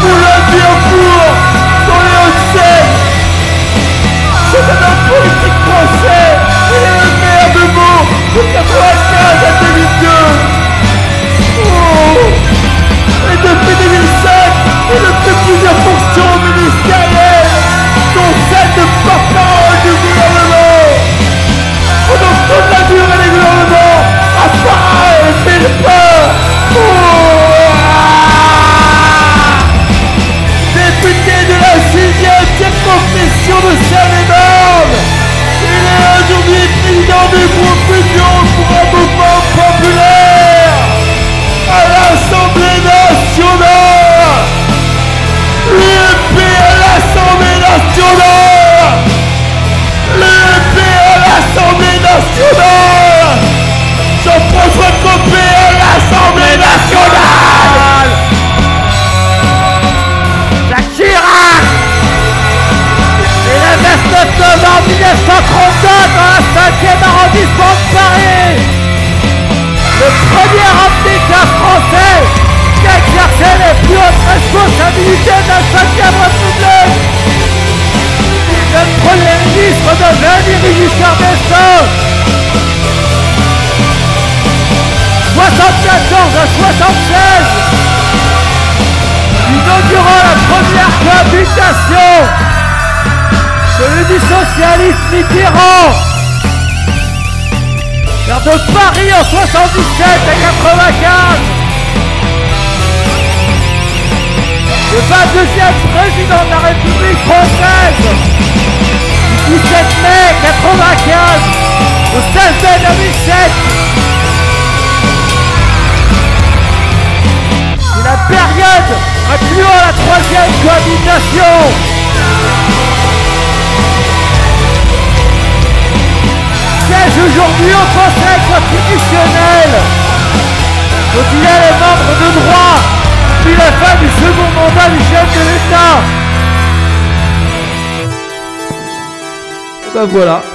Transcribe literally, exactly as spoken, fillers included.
Boulogne-Billancourt, dans les Hauts-de-Seine. C'est un homme politique français. Il est le maire de Meaux de quatre-vingt-quinze à deux mille deux. Oh. Et depuis deux mille cinq, il occupe plusieurs fonctions ministérielles, dont celle de porte-parole du gouvernement. Pendant toute la durée des gouvernements, à Paris et Villepin. Oh. Député de la sixième circonscription de Seine-et-Marne, il est aujourd'hui président du groupe Union pour un mouvement populaire à l'Assemblée nationale. L'U M P à l'Assemblée nationale. L'U M P à l'Assemblée nationale. Jean-François Copé à l'Assemblée nationale. Jacques Chirac. Et le vingt-neuf novembre mille neuf cent trente-deux dans le cinquième arrondissement de Paris. Le premier homme d'État français qui a exercé les plus hautes responsabilités de la cinquième République. Le premier ministre de Valéry Giscard d'Estaing. soixante-quatorze à soixante-seize, inaugurant la première cohabitation celui du socialiste Mitterrand. Maire de Paris en soixante-dix-sept à quatre-vingt-quinze. Le vingt-deuxième président de la République française. Du dix-sept mai quatre-vingt-quinze au seize mai deux mille sept. C'est la période incluant la troisième cohabitation. Siège aujourd'hui au Conseil constitutionnel, dont il est le membre de droit depuis la fin du second mandat du chef de l'État. Et ben voilà.